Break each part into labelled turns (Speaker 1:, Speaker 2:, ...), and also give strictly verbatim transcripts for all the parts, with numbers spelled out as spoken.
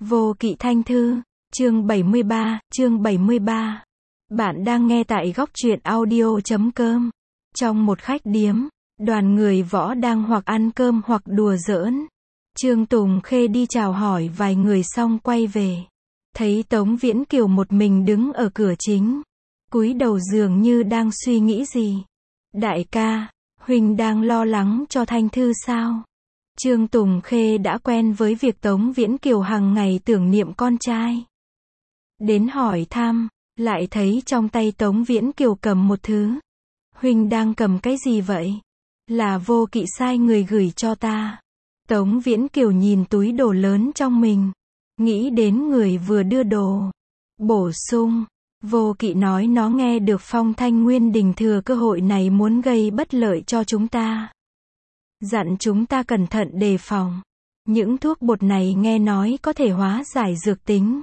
Speaker 1: Vô Kỵ Thanh Thư, chương bảy mươi ba, chương bảy mươi ba. Bạn đang nghe tại góc truyện audio chấm com. Trong một khách điếm, đoàn người võ đang hoặc ăn cơm hoặc đùa giỡn. Trương Tùng Khê đi chào hỏi vài người xong quay về. Thấy Tống Viễn Kiều một mình đứng ở cửa chính. Cúi đầu dường như đang suy nghĩ gì. Đại ca, huynh đang lo lắng cho Thanh Thư sao? Trương Tùng Khê đã quen với việc Tống Viễn Kiều hàng ngày tưởng niệm con trai. Đến hỏi thăm, lại thấy trong tay Tống Viễn Kiều cầm một thứ. Huynh đang cầm cái gì vậy? Là Vô Kỵ sai người gửi cho ta. Tống Viễn Kiều nhìn túi đồ lớn trong mình. Nghĩ đến người vừa đưa đồ. Bổ sung, Vô Kỵ nói nó nghe được Phong Thanh Nguyên Đình thừa cơ hội này muốn gây bất lợi cho chúng ta. Dặn chúng ta cẩn thận đề phòng. Những thuốc bột này nghe nói có thể hóa giải dược tính.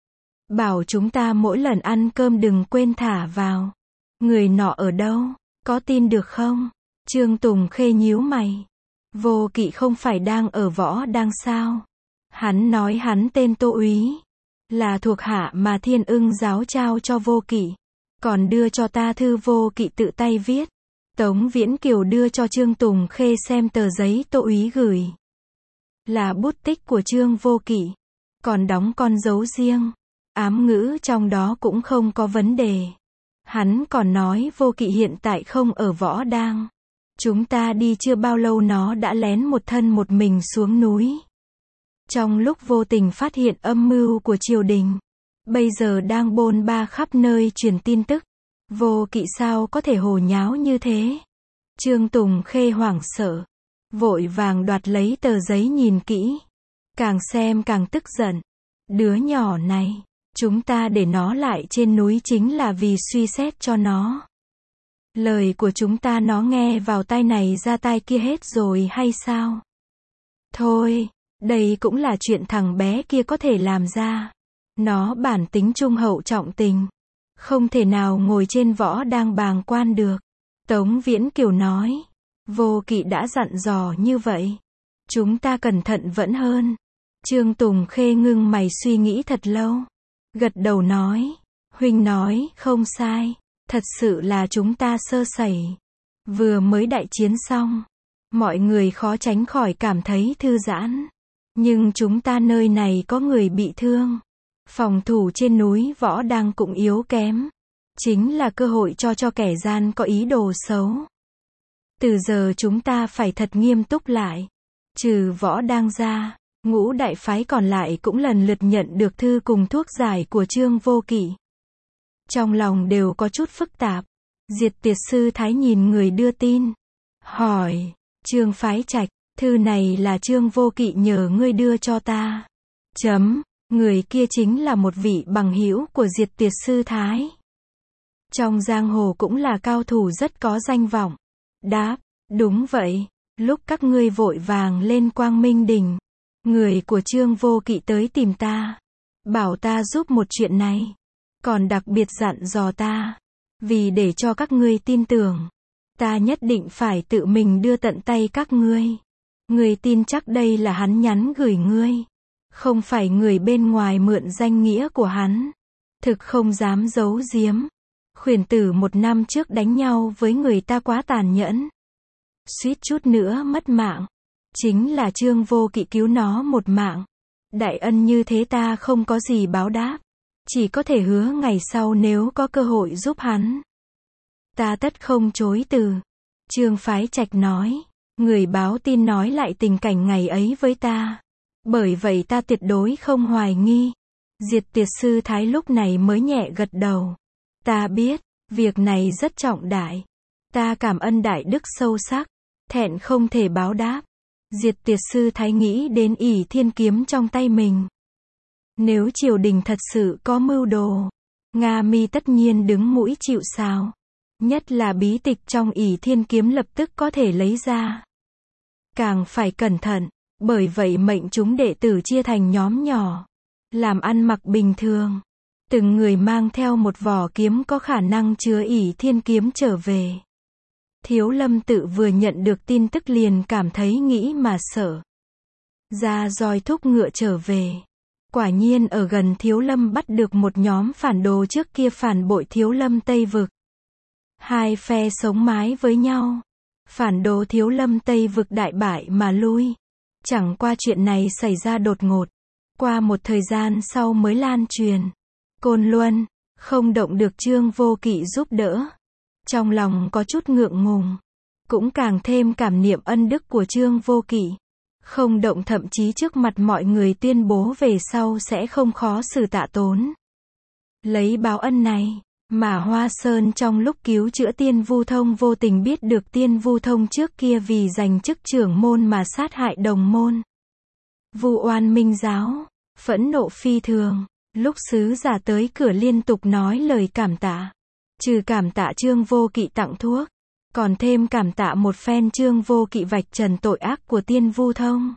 Speaker 1: Bảo chúng ta mỗi lần ăn cơm đừng quên thả vào. Người nọ ở đâu? Có tin được không? Trương Tùng Khê nhíu mày. Vô Kỵ không phải đang ở võ đang sao? Hắn nói hắn tên Tô Úy. Là thuộc hạ mà Thiên Ưng giáo trao cho Vô Kỵ. Còn đưa cho ta thư Vô Kỵ tự tay viết. Tống Viễn Kiều đưa cho Trương Tùng Khê xem tờ giấy Tô Úy gửi. Là bút tích của Trương Vô Kỵ. Còn đóng con dấu riêng. Ám ngữ trong đó cũng không có vấn đề. Hắn còn nói Vô Kỵ hiện tại không ở võ đang. Chúng ta đi chưa bao lâu nó đã lén một thân một mình xuống núi. Trong lúc vô tình phát hiện âm mưu của triều đình. Bây giờ đang bôn ba khắp nơi truyền tin tức. Vô Kỵ sao có thể hồ nháo như thế? Trương Tùng Khê hoảng sợ. Vội vàng đoạt lấy tờ giấy nhìn kỹ. Càng xem càng tức giận. Đứa nhỏ này, chúng ta để nó lại trên núi chính là vì suy xét cho nó. Lời của chúng ta nó nghe vào tai này ra tai kia hết rồi hay sao? Thôi, đây cũng là chuyện thằng bé kia có thể làm ra. Nó bản tính trung hậu trọng tình. Không thể nào ngồi trên võ đang bàng quan được. Tống Viễn Kiều nói. Vô Kỵ đã dặn dò như vậy. Chúng ta cẩn thận vẫn hơn. Trương Tùng Khê ngưng mày suy nghĩ thật lâu. Gật đầu nói. Huynh nói, không sai. Thật sự là chúng ta sơ sẩy. Vừa mới đại chiến xong. Mọi người khó tránh khỏi cảm thấy thư giãn. Nhưng chúng ta nơi này có người bị thương. Phòng thủ trên núi võ đang cũng yếu kém. Chính là cơ hội cho cho kẻ gian có ý đồ xấu. Từ giờ chúng ta phải thật nghiêm túc lại. Trừ võ đang ra, ngũ đại phái còn lại cũng lần lượt nhận được thư cùng thuốc giải của Trương Vô Kỵ. Trong lòng đều có chút phức tạp. Diệt Tiệt Sư Thái nhìn người đưa tin. Hỏi, Trương Phái Trạch, thư này là Trương Vô Kỵ nhờ ngươi đưa cho ta. Chấm. Người kia chính là một vị bằng hữu của Diệt Tiệt Sư Thái. Trong giang hồ cũng là cao thủ rất có danh vọng. Đáp, đúng vậy, lúc các ngươi vội vàng lên Quang Minh Đỉnh, người của Trương Vô Kỵ tới tìm ta, bảo ta giúp một chuyện này, còn đặc biệt dặn dò ta, vì để cho các ngươi tin tưởng, ta nhất định phải tự mình đưa tận tay các ngươi. Ngươi tin chắc đây là hắn nhắn gửi ngươi. Không phải người bên ngoài mượn danh nghĩa của hắn. Thực không dám giấu giếm. Khuyển tử một năm trước đánh nhau với người ta quá tàn nhẫn. Suýt chút nữa mất mạng. Chính là Trương Vô Kỵ cứu nó một mạng. Đại ân như thế ta không có gì báo đáp. Chỉ có thể hứa ngày sau nếu có cơ hội giúp hắn. Ta tất không chối từ. Trương Phái Trạch nói. Người báo tin nói lại tình cảnh ngày ấy với ta. Bởi vậy ta tuyệt đối không hoài nghi. Diệt Tiệt Sư Thái lúc này mới nhẹ gật đầu. Ta biết, việc này rất trọng đại. Ta cảm ơn đại đức sâu sắc. Thẹn không thể báo đáp. Diệt Tiệt Sư Thái nghĩ đến ỷ thiên kiếm trong tay mình. Nếu triều đình thật sự có mưu đồ, Nga Mi tất nhiên đứng mũi chịu sào. Nhất là bí tịch trong ỷ thiên kiếm lập tức có thể lấy ra. Càng phải cẩn thận. Bởi vậy mệnh chúng đệ tử chia thành nhóm nhỏ. Làm ăn mặc bình thường. Từng người mang theo một vỏ kiếm có khả năng chứa ỷ thiên kiếm trở về. Thiếu Lâm Tự vừa nhận được tin tức liền cảm thấy nghĩ mà sợ. Ra roi thúc ngựa trở về. Quả nhiên ở gần Thiếu Lâm bắt được một nhóm phản đồ trước kia phản bội Thiếu Lâm Tây Vực. Hai phe sống mái với nhau. Phản đồ Thiếu Lâm Tây Vực đại bại mà lui. Chẳng qua chuyện này xảy ra đột ngột. Qua một thời gian sau mới lan truyền. Côn Luân, không động được Trương Vô Kỵ giúp đỡ. Trong lòng có chút ngượng ngùng. Cũng càng thêm cảm niệm ân đức của Trương Vô Kỵ. Không động thậm chí trước mặt mọi người tuyên bố về sau sẽ không khó xử Tạ Tốn. Lấy báo ân này, mà Hoa Sơn trong lúc cứu chữa Tiên Vu Thông vô tình biết được Tiên Vu Thông trước kia vì giành chức trưởng môn mà sát hại đồng môn. Vu oan minh giáo, phẫn nộ phi thường, lúc sứ giả tới cửa liên tục nói lời cảm tạ. Trừ cảm tạ Trương Vô Kỵ tặng thuốc, còn thêm cảm tạ một phen Trương Vô Kỵ vạch trần tội ác của Tiên Vu Thông.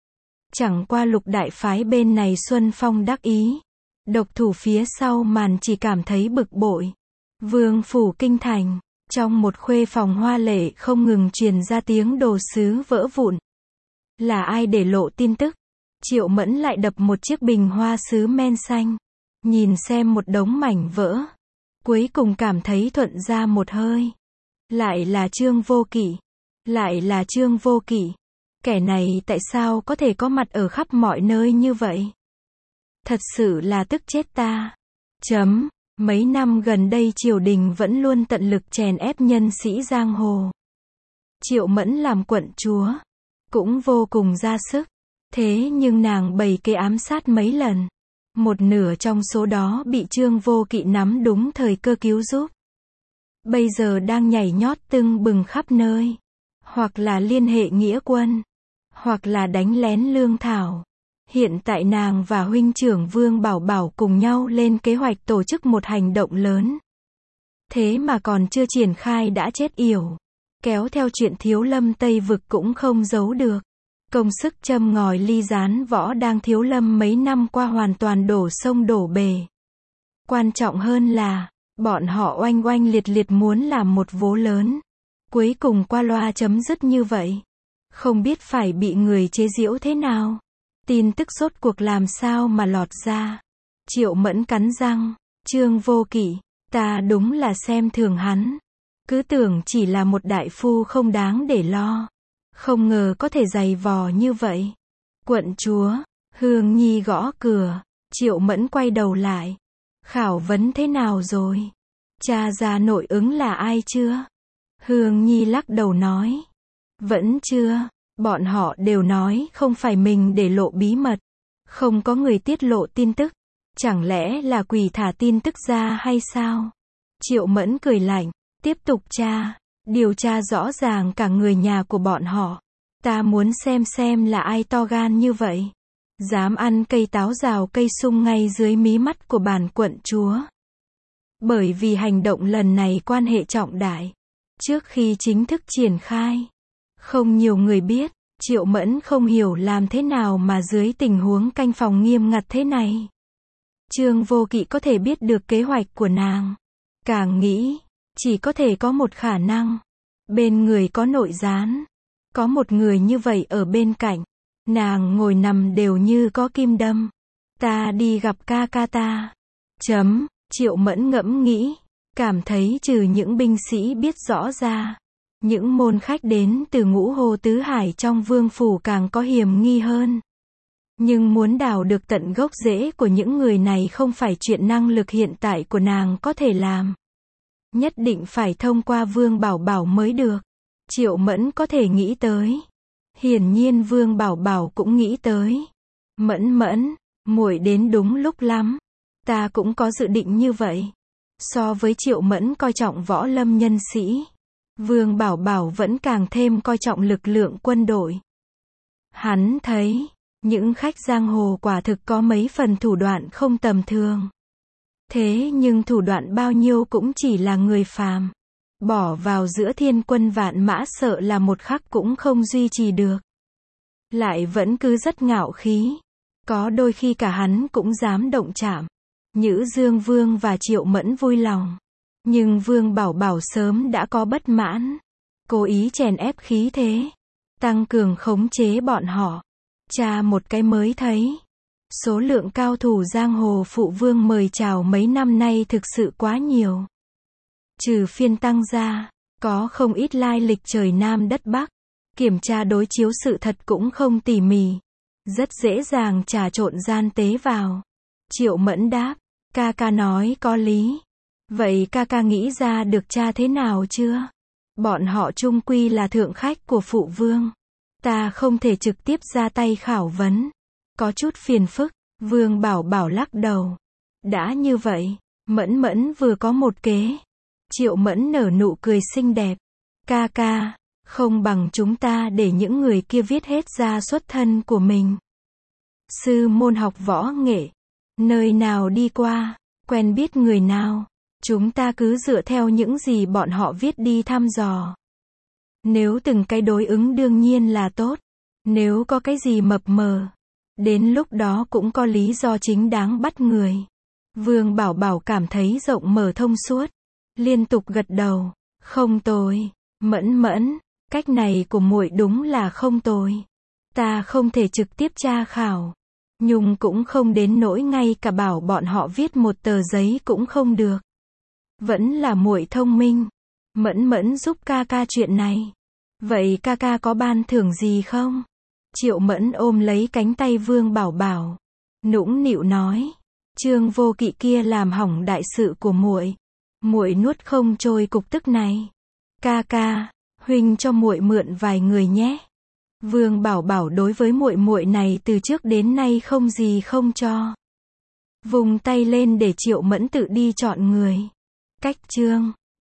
Speaker 1: Chẳng qua Lục đại phái bên này Xuân Phong đắc ý. Độc thủ phía sau màn chỉ cảm thấy bực bội. Vương phủ kinh thành, trong một khuê phòng hoa lệ không ngừng truyền ra tiếng đồ sứ vỡ vụn. Là ai để lộ tin tức? Triệu Mẫn lại đập một chiếc bình hoa sứ men xanh. Nhìn xem một đống mảnh vỡ. Cuối cùng cảm thấy thuận ra một hơi. Lại là Trương Vô Kỵ. Lại là Trương Vô Kỵ. Kẻ này tại sao có thể có mặt ở khắp mọi nơi như vậy? Thật sự là tức chết ta. Chấm. Mấy năm gần đây triều đình vẫn luôn tận lực chèn ép nhân sĩ giang hồ. Triệu Mẫn làm quận chúa. Cũng vô cùng ra sức. Thế nhưng nàng bày kế ám sát mấy lần. Một nửa trong số đó bị Trương Vô Kỵ nắm đúng thời cơ cứu giúp. Bây giờ đang nhảy nhót tưng bừng khắp nơi. Hoặc là liên hệ nghĩa quân. Hoặc là đánh lén lương thảo. Hiện tại nàng và huynh trưởng Vương Bảo Bảo cùng nhau lên kế hoạch tổ chức một hành động lớn. Thế mà còn chưa triển khai đã chết yểu. Kéo theo chuyện Thiếu Lâm Tây Vực cũng không giấu được. Công sức châm ngòi ly gián võ đang Thiếu Lâm mấy năm qua hoàn toàn đổ sông đổ bể. Quan trọng hơn là, bọn họ oanh oanh liệt liệt muốn làm một vố lớn. Cuối cùng qua loa chấm dứt như vậy. Không biết phải bị người chế giễu thế nào. Tin tức rốt cuộc làm sao mà lọt ra. Triệu Mẫn cắn răng. Trương Vô Kỵ, ta đúng là xem thường hắn. Cứ tưởng chỉ là một đại phu không đáng để lo. Không ngờ có thể dày vò như vậy. Quận chúa, Hương Nhi gõ cửa. Triệu Mẫn quay đầu lại. Khảo vấn thế nào rồi? Cha ra nội ứng là ai chưa? Hương Nhi lắc đầu nói. Vẫn chưa. Bọn họ đều nói không phải mình để lộ bí mật. Không có người tiết lộ tin tức. Chẳng lẽ là quỷ thả tin tức ra hay sao? Triệu Mẫn cười lạnh. Tiếp tục tra. Điều tra rõ ràng cả người nhà của bọn họ. Ta muốn xem xem là ai to gan như vậy. Dám ăn cây táo rào cây sung ngay dưới mí mắt của bản quận chúa. Bởi vì hành động lần này quan hệ trọng đại. Trước khi chính thức triển khai. Không nhiều người biết, Triệu Mẫn không hiểu làm thế nào mà dưới tình huống canh phòng nghiêm ngặt thế này. Trương Vô Kỵ có thể biết được kế hoạch của nàng. Càng nghĩ, chỉ có thể có một khả năng. Bên người có nội gián. Có một người như vậy ở bên cạnh. Nàng ngồi nằm đều như có kim đâm. Ta đi gặp ca ca ta. Chấm, Triệu Mẫn ngẫm nghĩ. Cảm thấy trừ những binh sĩ biết rõ ra. Những môn khách đến từ Ngũ Hồ Tứ Hải trong vương phủ càng có hiểm nghi hơn. Nhưng muốn đào được tận gốc rễ của những người này không phải chuyện năng lực hiện tại của nàng có thể làm. Nhất định phải thông qua Vương Bảo Bảo mới được. Triệu Mẫn có thể nghĩ tới. Hiển nhiên Vương Bảo Bảo cũng nghĩ tới. Mẫn Mẫn, muội đến đúng lúc lắm. Ta cũng có dự định như vậy. So với Triệu Mẫn coi trọng võ lâm nhân sĩ. Vương Bảo Bảo vẫn càng thêm coi trọng lực lượng quân đội. Hắn thấy, những khách giang hồ quả thực có mấy phần thủ đoạn không tầm thường. Thế nhưng thủ đoạn bao nhiêu cũng chỉ là người phàm. Bỏ vào giữa thiên quân vạn mã sợ là một khắc cũng không duy trì được. Lại vẫn cứ rất ngạo khí. Có đôi khi cả hắn cũng dám động chạm. Nhữ Dương Vương và Triệu Mẫn vui lòng. Nhưng Vương Bảo Bảo sớm đã có bất mãn. Cố ý chèn ép khí thế. Tăng cường khống chế bọn họ. Tra một cái mới thấy. Số lượng cao thủ giang hồ phụ vương mời chào mấy năm nay thực sự quá nhiều. Trừ phiên tăng ra, có không ít lai lịch trời Nam đất Bắc. Kiểm tra đối chiếu sự thật cũng không tỉ mỉ. Rất dễ dàng trà trộn gian tế vào. Triệu Mẫn đáp, ca ca nói có lý. Vậy ca ca nghĩ ra được tra thế nào chưa? Bọn họ chung quy là thượng khách của phụ vương. Ta không thể trực tiếp ra tay khảo vấn. Có chút phiền phức. Vương Bảo Bảo lắc đầu. Đã như vậy, Mẫn Mẫn vừa có một kế. Triệu Mẫn nở nụ cười xinh đẹp. Ca ca, không bằng chúng ta để những người kia viết hết ra xuất thân của mình. Sư môn học võ nghệ. Nơi nào đi qua, quen biết người nào. Chúng ta cứ dựa theo những gì bọn họ viết đi thăm dò. Nếu từng cái đối ứng đương nhiên là tốt. Nếu có cái gì mập mờ, đến lúc đó cũng có lý do chính đáng bắt người. Vương Bảo Bảo cảm thấy rộng mở thông suốt. Liên tục gật đầu. Không tồi. Mẫn Mẫn, cách này của muội đúng là không tồi. Ta không thể trực tiếp tra khảo. Nhung cũng không đến nỗi ngay cả bảo bọn họ viết một tờ giấy cũng không được. Vẫn là muội thông minh. Mẫn Mẫn giúp ca ca chuyện này. Vậy ca ca có ban thưởng gì không? Triệu Mẫn ôm lấy cánh tay Vương Bảo Bảo. Nũng nịu nói. Trương Vô Kỵ kia làm hỏng đại sự của muội. Muội nuốt không trôi cục tức này. Ca ca, huynh cho muội mượn vài người nhé. Vương Bảo Bảo đối với muội muội này từ trước đến nay không gì không cho. Vùng tay lên để Triệu Mẫn tự đi chọn người. Cách chương